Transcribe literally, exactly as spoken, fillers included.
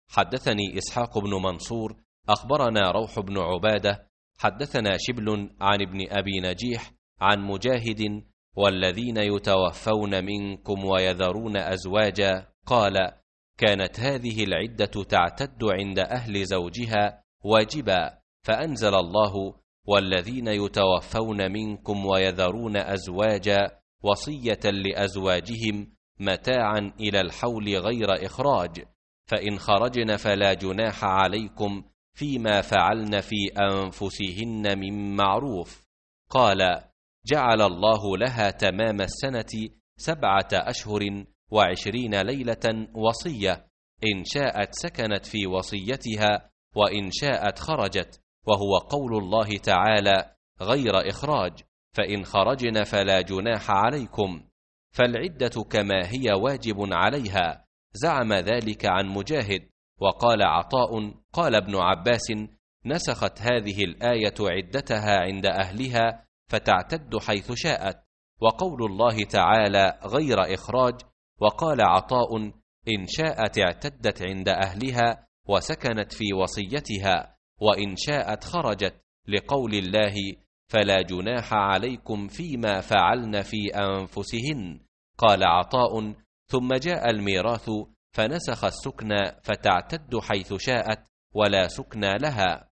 حدثني إسحاق بن منصور أخبرنا روح بن عبادة حدثنا شبل عن ابن أبي نجيح عن مجاهد والذين يتوفون منكم ويذرون أزواجا قال كانت هذه العدة تعتد عند أهل زوجها واجبا، فأنزل الله والذين يتوفون منكم ويذرون أزواجا وصية لأزواجهم متاعا إلى الحول غير إخراج، فإن خرجن فلا جناح عليكم فيما فعلن في أنفسهن من معروف. قال جعل الله لها تمام السنة سبعة أشهر وعشرين ليلة وصية، إن شاءت سكنت في وصيتها وإن شاءت خرجت، وهو قول الله تعالى غير إخراج، فإن خرجن فلا جناح عليكم، فالعدة كما هي واجب عليها. زعم ذلك عن مجاهد. وقال عطاء قال ابن عباس نسخت هذه الآية عدتها عند أهلها فتعتد حيث شاءت، وقول الله تعالى غير إخراج. وقال عطاء إن شاءت اعتدت عند أهلها وسكنت في وصيتها، وإن شاءت خرجت، لقول الله فلا جناح عليكم فيما فعلن في أنفسهن. قال عطاء ثم جاء الميراث فنسخ السكن فتعتد حيث شاءت ولا سكن لها.